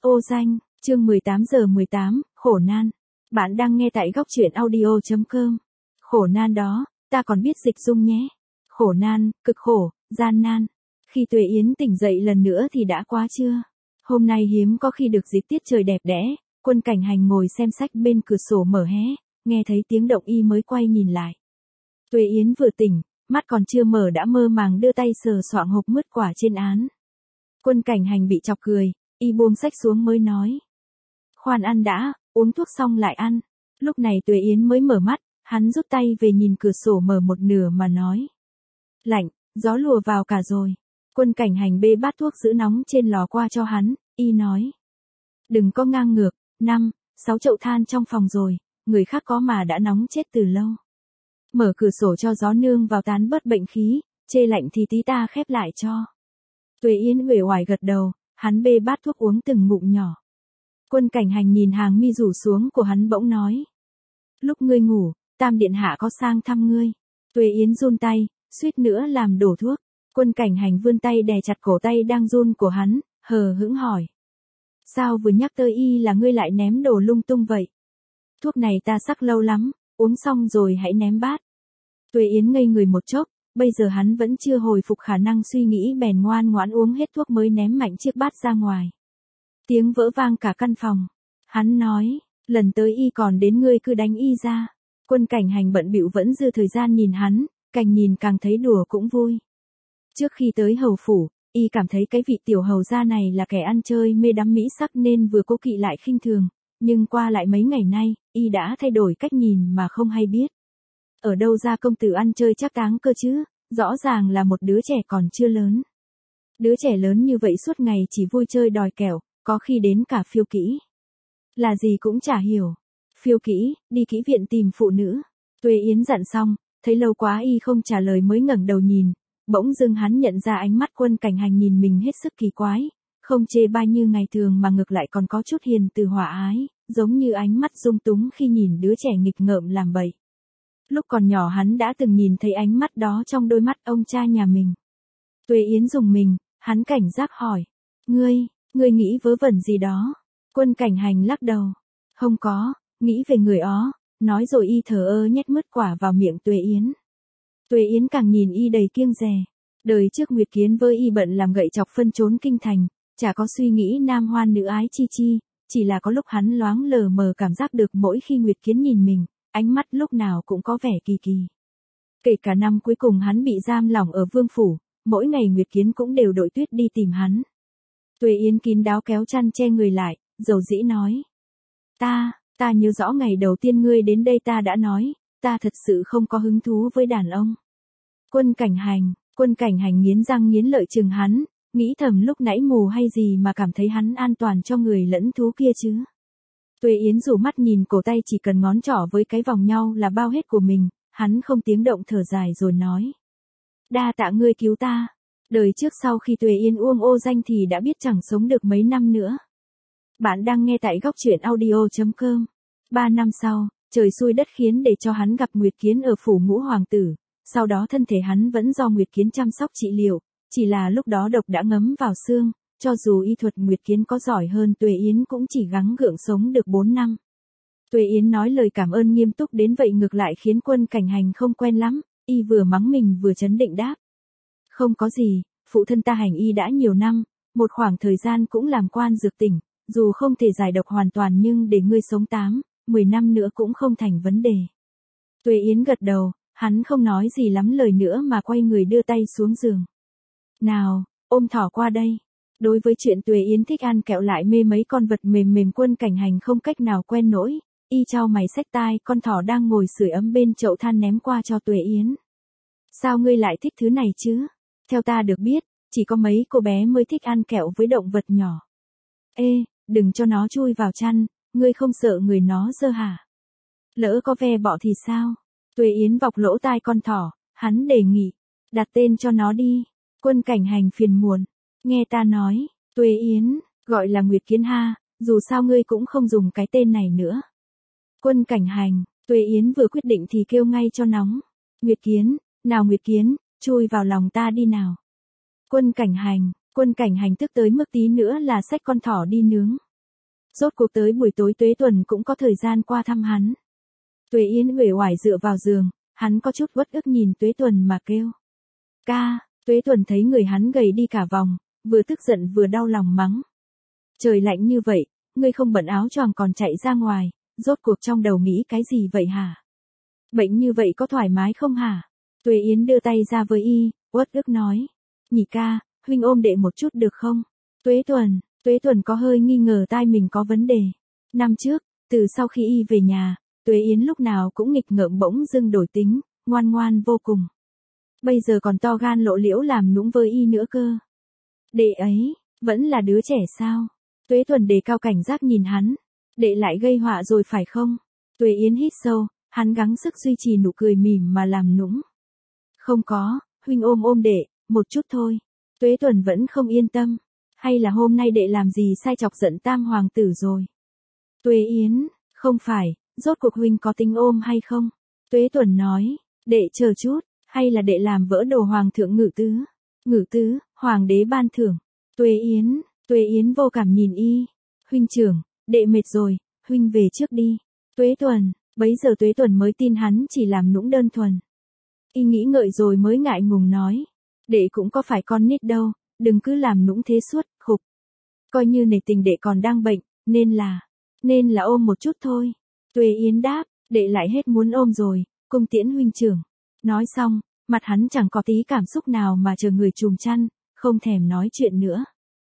Ô danh, chương 18:18, khổ nan. Bạn đang nghe tại góc truyện audio.com. Khổ nan đó, ta còn biết dịch dung nhé. Khổ nan, cực khổ, gian nan. Khi Tuệ Yến tỉnh dậy lần nữa thì đã quá trưa. Hôm nay hiếm có khi được dịp tiết trời đẹp đẽ, Quân Cảnh Hành ngồi xem sách bên cửa sổ mở hé, nghe thấy tiếng động y mới quay nhìn lại. Tuệ Yến vừa tỉnh, mắt còn chưa mở đã mơ màng đưa tay sờ soạng hộp mứt quả trên án. Quân Cảnh Hành bị chọc cười, y buông sách xuống mới nói. Khoan ăn đã, uống thuốc xong lại ăn. Lúc này Tuệ Yến mới mở mắt, hắn rút tay về nhìn cửa sổ mở một nửa mà nói. Lạnh, gió lùa vào cả rồi. Quân Cảnh Hành bê bát thuốc giữ nóng trên lò qua cho hắn, y nói. Đừng có ngang ngược, 5-6 chậu than trong phòng rồi, người khác có mà đã nóng chết từ lâu. Mở cửa sổ cho gió nương vào tán bớt bệnh khí, chê lạnh thì tí ta khép lại cho. Tuệ Yến uể oải gật đầu, hắn bê bát thuốc uống từng ngụm nhỏ. Quân Cảnh Hành nhìn hàng mi rủ xuống của hắn bỗng nói. Lúc ngươi ngủ, Tam Điện Hạ có sang thăm ngươi. Tuệ Yến run tay, suýt nữa làm đổ thuốc. Quân Cảnh Hành vươn tay đè chặt cổ tay đang run của hắn, hờ hững hỏi. Sao vừa nhắc tới y là ngươi lại ném đồ lung tung vậy? Thuốc này ta sắc lâu lắm, uống xong rồi hãy ném bát. Tuệ Yến ngây người một chốc, bây giờ hắn vẫn chưa hồi phục khả năng suy nghĩ bèn ngoan ngoãn uống hết thuốc mới ném mạnh chiếc bát ra ngoài. Tiếng vỡ vang cả căn phòng. Hắn nói, lần tới y còn đến ngươi cứ đánh y ra. Quân Cảnh Hành bận bịu vẫn dư thời gian nhìn hắn, càng nhìn càng thấy đùa cũng vui. Trước khi tới hầu phủ, y cảm thấy cái vị tiểu hầu gia này là kẻ ăn chơi mê đắm mỹ sắc nên vừa cố kỵ lại khinh thường, nhưng qua lại mấy ngày nay, y đã thay đổi cách nhìn mà không hay biết. Ở đâu ra công tử ăn chơi trác táng cơ chứ, rõ ràng là một đứa trẻ còn chưa lớn. Đứa trẻ lớn như vậy suốt ngày chỉ vui chơi đòi kẹo, có khi đến cả phiêu kỹ. Là gì cũng chả hiểu. Phiêu kỹ, đi kỹ viện tìm phụ nữ. Tuệ Yến dặn xong, thấy lâu quá y không trả lời mới ngẩng đầu nhìn, bỗng dưng hắn nhận ra ánh mắt Quân Cảnh Hành nhìn mình hết sức kỳ quái, không chê bai như ngày thường mà ngược lại còn có chút hiền từ hòa ái, giống như ánh mắt dung túng khi nhìn đứa trẻ nghịch ngợm làm bậy. Lúc còn nhỏ hắn đã từng nhìn thấy ánh mắt đó trong đôi mắt ông cha nhà mình. Tuệ Yến rùng mình, hắn cảnh giác hỏi. Ngươi nghĩ vớ vẩn gì đó? Quân Cảnh Hành lắc đầu. Không có, nghĩ về người ó, nói rồi y thờ ơ nhét mứt quả vào miệng Tuệ Yến. Tuệ Yến càng nhìn y đầy kiêng dè. Đời trước Nguyệt Kiến với y bận làm gậy chọc phân trốn kinh thành, chả có suy nghĩ nam hoan nữ ái chi, chỉ là có lúc hắn loáng lờ mờ cảm giác được mỗi khi Nguyệt Kiến nhìn mình, ánh mắt lúc nào cũng có vẻ kỳ kỳ. Kể cả năm cuối cùng hắn bị giam lỏng ở Vương Phủ, mỗi ngày Nguyệt Kiến cũng đều đội tuyết đi tìm hắn. Tuệ Yến kín đáo kéo chăn che người lại, dầu dĩ nói. Ta nhớ rõ ngày đầu tiên ngươi đến đây ta đã nói, ta thật sự không có hứng thú với đàn ông. Quân Cảnh Hành nghiến răng nghiến lợi chừng hắn, nghĩ thầm lúc nãy mù hay gì mà cảm thấy hắn an toàn cho người lẫn thú kia chứ. Tuệ Yến rủ mắt nhìn cổ tay chỉ cần ngón trỏ với cái vòng nhau là bao hết của mình, hắn không tiếng động thở dài rồi nói. Đa tạ ngươi cứu ta. Đời trước sau khi Tuệ Yến uông ô danh thì đã biết chẳng sống được mấy năm nữa. Bạn đang nghe tại góc truyện audio.com. 3 năm sau, trời xui đất khiến để cho hắn gặp Nguyệt Kiến ở phủ Ngũ Hoàng tử, sau đó thân thể hắn vẫn do Nguyệt Kiến chăm sóc trị liệu, chỉ là lúc đó độc đã ngấm vào xương, cho dù y thuật Nguyệt Kiến có giỏi hơn Tuệ Yến cũng chỉ gắng gượng sống được 4 năm. Tuệ Yến nói lời cảm ơn nghiêm túc đến vậy ngược lại khiến Quân Cảnh Hành không quen lắm, y vừa mắng mình vừa trấn định đáp. Không có gì, phụ thân ta hành y đã nhiều năm, một khoảng thời gian cũng làm quan dược tỉnh, dù không thể giải độc hoàn toàn nhưng để ngươi sống 8-10 năm nữa cũng không thành vấn đề. Tuệ Yến gật đầu, hắn không nói gì lắm lời nữa mà quay người đưa tay xuống giường. Nào, ôm thỏ qua đây. Đối với chuyện Tuệ Yến thích ăn kẹo lại mê mấy con vật mềm Quân Cảnh Hành không cách nào quen nổi, y chau mày xách tai con thỏ đang ngồi sưởi ấm bên chậu than ném qua cho Tuệ Yến. Sao ngươi lại thích thứ này chứ? Theo ta được biết, chỉ có mấy cô bé mới thích ăn kẹo với động vật nhỏ. Ê, đừng cho nó chui vào chăn, ngươi không sợ người nó dơ hả? Lỡ có ve bọ thì sao? Tuệ Yến vọc lỗ tai con thỏ, hắn đề nghị, đặt tên cho nó đi. Quân Cảnh Hành phiền muộn, nghe ta nói, Tuệ Yến, gọi là Nguyệt Kiến ha, dù sao ngươi cũng không dùng cái tên này nữa. Quân Cảnh Hành, Tuệ Yến vừa quyết định thì kêu ngay cho nóng. Nguyệt Kiến, nào Nguyệt Kiến, chui vào lòng ta đi nào. Quân Cảnh Hành tức tới mức tí nữa là xách con thỏ đi nướng. Rốt cuộc tới buổi tối Tuế Tuần cũng có thời gian qua thăm hắn. Tuế Yến uể oải dựa vào giường, hắn có chút uất ức nhìn Tuế Tuần mà kêu. Ca, Tuế Tuần thấy người hắn gầy đi cả vòng, vừa tức giận vừa đau lòng mắng. Trời lạnh như vậy, ngươi không bận áo choàng còn chạy ra ngoài, rốt cuộc trong đầu nghĩ cái gì vậy hả? Bệnh như vậy có thoải mái không hả? Tuế Yến đưa tay ra với y, uất ức nói. Nhị ca, huynh ôm đệ một chút được không? Tuế Tuần có hơi nghi ngờ tai mình có vấn đề. Năm trước, từ sau khi y về nhà, Tuế Yến lúc nào cũng nghịch ngợm bỗng dưng đổi tính, ngoan ngoan vô cùng. Bây giờ còn to gan lộ liễu làm nũng với y nữa cơ. Đệ ấy, vẫn là đứa trẻ sao? Tuế Tuần đề cao cảnh giác nhìn hắn. Đệ lại gây họa rồi phải không? Tuế Yến hít sâu, hắn gắng sức duy trì nụ cười mỉm mà làm nũng. Không có, huynh ôm ôm đệ, một chút thôi. Tuế Tuần vẫn không yên tâm. Hay là hôm nay đệ làm gì sai chọc giận tam hoàng tử rồi? Tuế Yến, không phải, rốt cuộc huynh có tính ôm hay không? Tuế Tuần nói, đệ chờ chút, hay là đệ làm vỡ đồ hoàng thượng Ngự Tứ? Ngự Tứ, hoàng đế ban thưởng. Tuế Yến vô cảm nhìn y. Huynh trưởng, đệ mệt rồi, huynh về trước đi. Tuế Tuần, bấy giờ Tuế Tuần mới tin hắn chỉ làm nũng đơn thuần. Y nghĩ ngợi rồi mới ngại ngùng nói. Đệ cũng có phải con nít đâu, đừng cứ làm nũng thế suốt, khục. Coi như nể tình đệ còn đang bệnh, nên là ôm một chút thôi. Tuế Yến đáp, đệ lại hết muốn ôm rồi, cung tiễn huynh trưởng. Nói xong, mặt hắn chẳng có tí cảm xúc nào mà chờ người trùm chăn, không thèm nói chuyện nữa.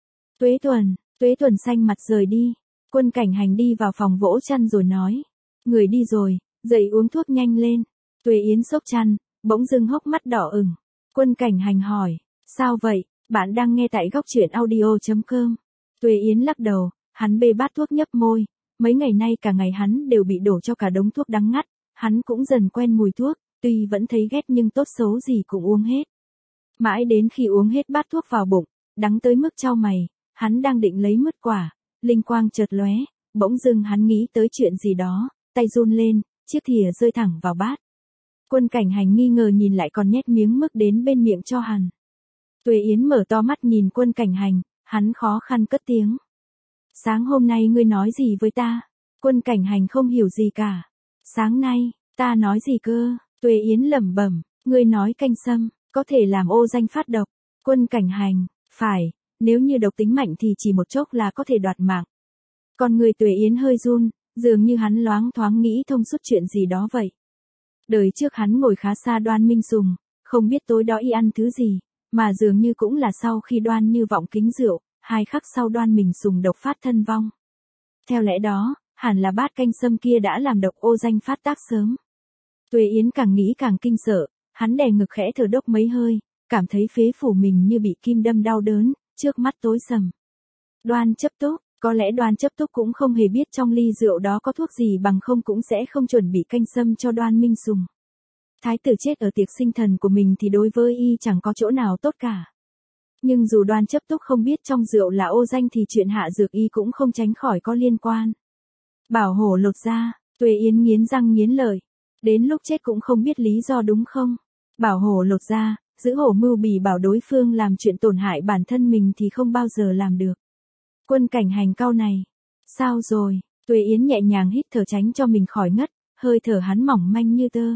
Tuế Tuần xanh mặt rời đi. Quân Cảnh Hành đi vào phòng vỗ chăn rồi nói. Người đi rồi, dậy uống thuốc nhanh lên. Tuế Yến xốc chăn, bỗng dưng hốc mắt đỏ ửng. Quân Cảnh Hành hỏi, sao vậy, bạn đang nghe tại góc truyện audio.com. Tuế Yến lắc đầu, hắn bê bát thuốc nhấp môi. Mấy ngày nay cả ngày hắn đều bị đổ cho cả đống thuốc đắng ngắt. Hắn cũng dần quen mùi thuốc, tuy vẫn thấy ghét nhưng tốt xấu gì cũng uống hết. Mãi đến khi uống hết bát thuốc vào bụng, đắng tới mức chau mày, hắn đang định lấy mứt quả, linh quang chợt lóe, bỗng dưng hắn nghĩ tới chuyện gì đó, tay run lên, chiếc thìa rơi thẳng vào bát. Quân Cảnh Hành nghi ngờ nhìn lại còn nhét miếng mứt đến bên miệng cho hắn. Tuế Yến mở to mắt nhìn Quân Cảnh Hành, hắn khó khăn cất tiếng. Sáng hôm nay ngươi nói gì với ta? Quân Cảnh Hành không hiểu gì cả. Sáng nay, ta nói gì cơ? Tuế Yến lẩm bẩm, ngươi nói canh sâm, có thể làm ô danh phát độc. Quân Cảnh Hành, phải, nếu như độc tính mạnh thì chỉ một chốc là có thể đoạt mạng. Còn người Tuế Yến hơi run, dường như hắn loáng thoáng nghĩ thông suốt chuyện gì đó vậy. Đời trước hắn ngồi khá xa Đoan Minh Sùng, không biết tối đó y ăn thứ gì, mà dường như cũng là sau khi Đoan Như Vọng kính rượu, 2 khắc sau Đoan Minh Sùng độc phát thân vong. Theo lẽ đó, hẳn là bát canh sâm kia đã làm độc ô danh phát tác sớm. Tuế Yến càng nghĩ càng kinh sợ, hắn đè ngực khẽ thở đốc mấy hơi, cảm thấy phế phủ mình như bị kim đâm đau đớn, trước mắt tối sầm. Đoan Chấp Túc, có lẽ Đoan Chấp Túc cũng không hề biết trong ly rượu đó có thuốc gì, bằng không cũng sẽ không chuẩn bị canh sâm cho Đoan Minh Sùng. Thái tử chết ở tiệc sinh thần của mình thì đối với y chẳng có chỗ nào tốt cả. Nhưng dù Đoan Chấp Túc không biết trong rượu là ô danh thì chuyện hạ dược y cũng không tránh khỏi có liên quan. Bảo hổ lột da, Tuế Yến nghiến răng nghiến lợi. Đến lúc chết cũng không biết lý do đúng không? Bảo hổ lột da, giữ hổ mưu bì bảo đối phương làm chuyện tổn hại bản thân mình thì không bao giờ làm được. Quân Cảnh Hành cau này. Sao rồi? Tuế Yến nhẹ nhàng hít thở tránh cho mình khỏi ngất, hơi thở hắn mỏng manh như tơ.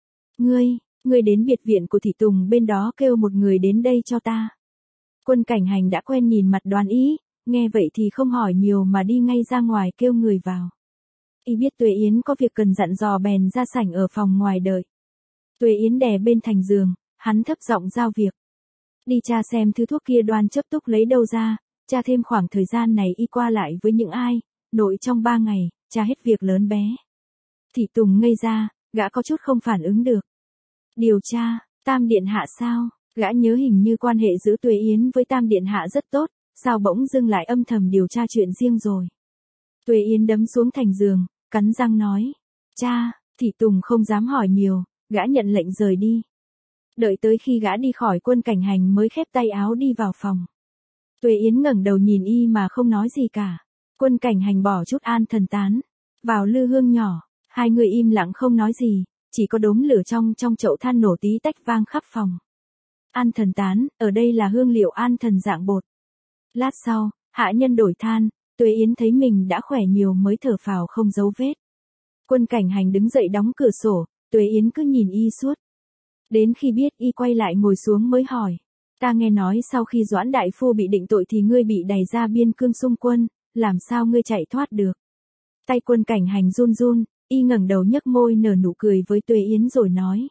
Ngươi đến biệt viện của Thị Tùng bên đó kêu một người đến đây cho ta. Quân Cảnh Hành đã quen nhìn mặt Đoan ý, nghe vậy thì không hỏi nhiều mà đi ngay ra ngoài kêu người vào. Y biết Tuế Yến có việc cần dặn dò bèn ra sảnh ở phòng ngoài đợi. Tuế Yến đè bên thành giường, hắn thấp giọng giao việc. Đi tra xem thứ thuốc kia Đoan Chấp Túc lấy đâu ra, tra thêm khoảng thời gian này y qua lại với những ai, nội trong 3 ngày, tra hết việc lớn bé. Thị Tùng ngây ra, gã có chút không phản ứng được. Điều tra, Tam Điện Hạ sao? Gã nhớ hình như quan hệ giữa Tuế Yến với Tam Điện Hạ rất tốt, sao bỗng dưng lại âm thầm điều tra chuyện riêng rồi. Tuế Yến đấm xuống thành giường, cắn răng nói. Cha, Thị Tùng không dám hỏi nhiều, gã nhận lệnh rời đi. Đợi tới khi gã đi khỏi Quân Cảnh Hành mới khép tay áo đi vào phòng. Tuế Yến ngẩng đầu nhìn y mà không nói gì cả. Quân Cảnh Hành bỏ chút an thần tán vào lư hương nhỏ, hai người im lặng không nói gì, chỉ có đốm lửa trong chậu than nổ tí tách vang khắp phòng. An thần tán, ở đây là hương liệu an thần dạng bột. Lát sau, hạ nhân đổi than, Tuệ Yến thấy mình đã khỏe nhiều mới thở phào không giấu vết. Quân Cảnh Hành đứng dậy đóng cửa sổ, Tuệ Yến cứ nhìn y suốt. Đến khi biết y quay lại ngồi xuống mới hỏi. Ta nghe nói sau khi Doãn Đại Phu bị định tội thì ngươi bị đày ra biên cương xung quân, làm sao ngươi chạy thoát được? Tay Quân Cảnh Hành run run, y ngẩng đầu nhếch môi nở nụ cười với Tuệ Yến rồi nói.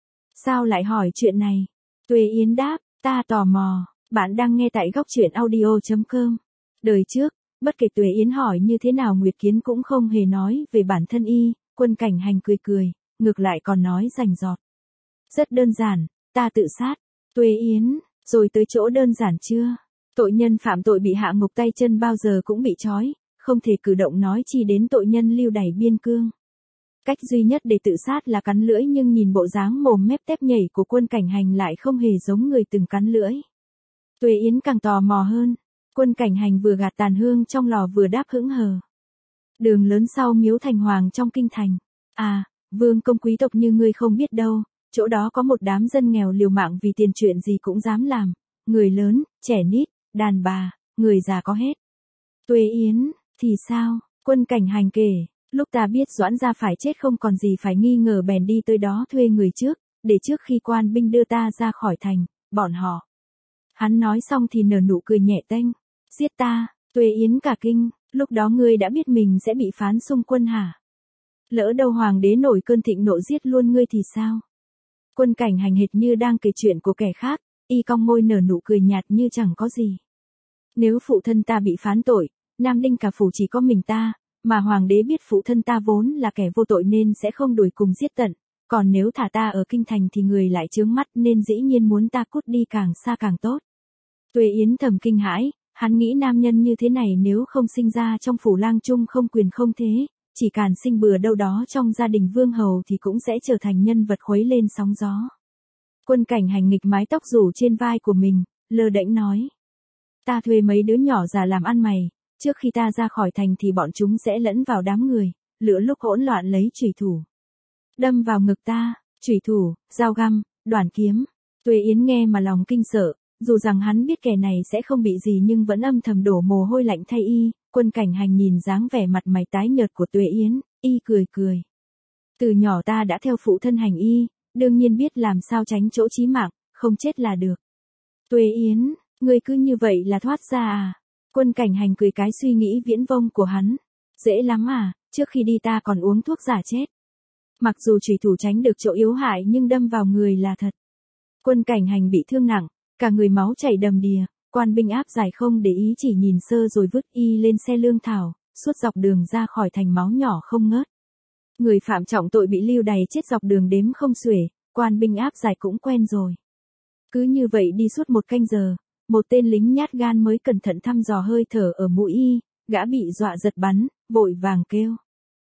Sao lại hỏi chuyện này? Tuệ Yến đáp, ta tò mò, bạn đang nghe tại góc truyện audio.com. Đời trước, bất kể Tuệ Yến hỏi như thế nào Nguyệt Kiến cũng không hề nói về bản thân y, Quân Cảnh Hành cười cười, ngược lại còn nói rành rọt. Rất đơn giản, ta tự sát. Tuệ Yến, rồi tới chỗ đơn giản chưa? Tội nhân phạm tội bị hạ ngục tay chân bao giờ cũng bị trói, không thể cử động nói chi đến tội nhân lưu đày biên cương. Cách duy nhất để tự sát là cắn lưỡi, nhưng nhìn bộ dáng mồm mép tép nhảy của Quân Cảnh Hành lại không hề giống người từng cắn lưỡi. Tuệ Yến càng tò mò hơn. Quân Cảnh Hành vừa gạt tàn hương trong lò vừa đáp hững hờ. Đường lớn sau miếu Thành Hoàng trong kinh thành. À, vương công quý tộc như ngươi không biết đâu, chỗ đó có một đám dân nghèo liều mạng vì tiền, chuyện gì cũng dám làm. Người lớn, trẻ nít, đàn bà, người già có hết. Tuệ Yến, thì sao? Quân Cảnh Hành kể, lúc ta biết Doãn gia phải chết không còn gì phải nghi ngờ bèn đi tới đó thuê người trước, để trước khi quan binh đưa ta ra khỏi thành, bọn họ. Hắn nói xong thì nở nụ cười nhẹ tênh. Giết ta? Tuệ Yến cả kinh, lúc đó ngươi đã biết mình sẽ bị phán xung quân hả? Lỡ đâu hoàng đế nổi cơn thịnh nộ giết luôn ngươi thì sao? Quân Cảnh Hành hệt như đang kể chuyện của kẻ khác, y cong môi nở nụ cười nhạt như chẳng có gì. Nếu phụ thân ta bị phán tội, Nam Đinh cả phủ chỉ có mình ta, mà hoàng đế biết phụ thân ta vốn là kẻ vô tội nên sẽ không đuổi cùng giết tận, còn nếu thả ta ở kinh thành thì người lại chướng mắt nên dĩ nhiên muốn ta cút đi càng xa càng tốt. Tuệ Yến thầm kinh hãi, hắn nghĩ nam nhân như thế này nếu không sinh ra trong phủ lang trung không quyền không thế, chỉ càn sinh bừa đâu đó trong gia đình vương hầu thì cũng sẽ trở thành nhân vật khuấy lên sóng gió. Quân Cảnh Hành nghịch mái tóc rủ trên vai của mình, lơ đễnh nói. Ta thuê mấy đứa nhỏ già làm ăn mày, trước khi ta ra khỏi thành thì bọn chúng sẽ lẫn vào đám người, lửa lúc hỗn loạn lấy chùy thủ đâm vào ngực ta, chùy thủ, dao găm, đoản kiếm. Tuệ Yến nghe mà lòng kinh sợ, dù rằng hắn biết kẻ này sẽ không bị gì nhưng vẫn âm thầm đổ mồ hôi lạnh thay y. Quân Cảnh Hành nhìn dáng vẻ mặt mày tái nhợt của Tuệ Yến, y cười cười. Từ nhỏ ta đã theo phụ thân hành y, đương nhiên biết làm sao tránh chỗ chí mạng, không chết là được. Tuệ Yến, ngươi cứ như vậy là thoát ra à? Quân Cảnh Hành cười cái suy nghĩ viễn vông của hắn. Dễ lắm à, trước khi đi ta còn uống thuốc giả chết. Mặc dù chủy thủ tránh được chỗ yếu hại nhưng đâm vào người là thật. Quân Cảnh Hành bị thương nặng, cả người máu chảy đầm đìa, quan binh áp giải không để ý chỉ nhìn sơ rồi vứt y lên xe lương thảo, suốt dọc đường ra khỏi thành máu nhỏ không ngớt. Người phạm trọng tội bị lưu đày chết dọc đường đếm không xuể, quan binh áp giải cũng quen rồi. Cứ như vậy đi suốt 1 canh giờ, một tên lính nhát gan mới cẩn thận thăm dò hơi thở ở mũi y, gã bị dọa giật bắn, vội vàng kêu.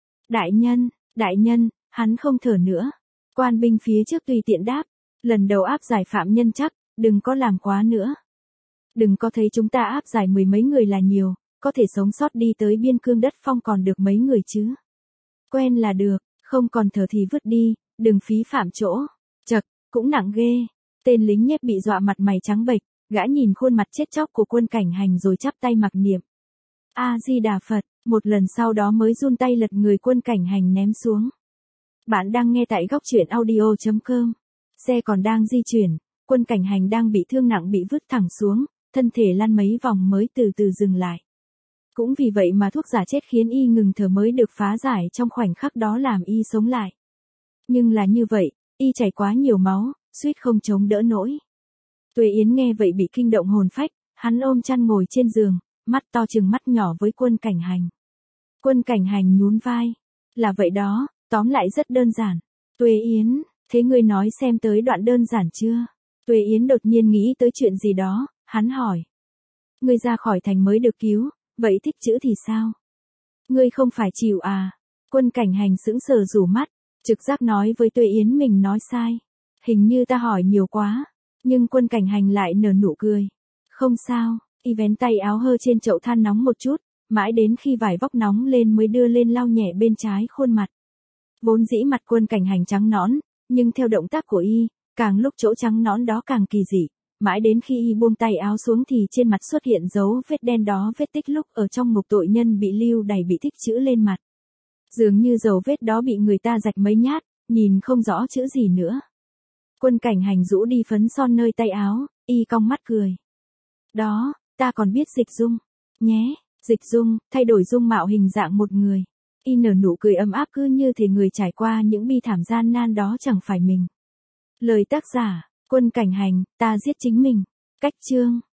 Đại nhân, hắn không thở nữa. Quan binh phía trước tùy tiện đáp, lần đầu áp giải phạm nhân chắc, đừng có làm quá nữa. Đừng có thấy chúng ta áp giải 10 mấy người là nhiều, có thể sống sót đi tới biên cương đất phong còn được mấy người chứ. Quen là được, không còn thở thì vứt đi, đừng phí phạm chỗ. Chậc, cũng nặng ghê. Tên lính nhép bị dọa mặt mày trắng bệch, gã nhìn khuôn mặt chết chóc của Quân Cảnh Hành rồi chắp tay mặc niệm. A Di Đà Phật, một lần sau đó mới run tay lật người Quân Cảnh Hành ném xuống. Bạn đang nghe tại góc truyện audio.com. Xe còn đang di chuyển, Quân Cảnh Hành đang bị thương nặng bị vứt thẳng xuống, thân thể lăn mấy vòng mới từ từ dừng lại. Cũng vì vậy mà thuốc giả chết khiến y ngừng thở mới được phá giải trong khoảnh khắc đó làm y sống lại. Nhưng là như vậy, y chảy quá nhiều máu, suýt không chống đỡ nổi. Tuệ Yến nghe vậy bị kinh động hồn phách, hắn ôm chăn ngồi trên giường, mắt to chừng mắt nhỏ với Quân Cảnh Hành. Quân Cảnh Hành nhún vai. Là vậy đó, tóm lại rất đơn giản. Tuệ Yến, thế ngươi nói xem tới đoạn đơn giản chưa? Tuệ Yến đột nhiên nghĩ tới chuyện gì đó, hắn hỏi. Ngươi ra khỏi thành mới được cứu, vậy thích chữ thì sao? Ngươi không phải chịu à? Quân Cảnh Hành sững sờ rủ mắt, trực giác nói với Tuệ Yến mình nói sai. Hình như ta hỏi nhiều quá. Nhưng Quân Cảnh Hành lại nở nụ cười. Không sao, y vén tay áo hơ trên chậu than nóng một chút, mãi đến khi vải vóc nóng lên mới đưa lên lau nhẹ bên trái khuôn mặt. Vốn dĩ mặt Quân Cảnh Hành trắng nõn, nhưng theo động tác của y, càng lúc chỗ trắng nõn đó càng kỳ dị, mãi đến khi y buông tay áo xuống thì trên mặt xuất hiện dấu vết đen đó, vết tích lúc ở trong ngục tội nhân bị lưu đày bị tích chữ lên mặt. Dường như dấu vết đó bị người ta rạch mấy nhát, nhìn không rõ chữ gì nữa. Quân Cảnh Hành rũ đi phấn son nơi tay áo, y cong mắt cười. Đó, ta còn biết Dịch Dung. Nhé, Dịch Dung, thay đổi dung mạo hình dạng một người. Y nở nụ cười ấm áp cứ như thể người trải qua những bi thảm gian nan đó chẳng phải mình. Lời tác giả, Quân Cảnh Hành, ta giết chính mình. Cách chương.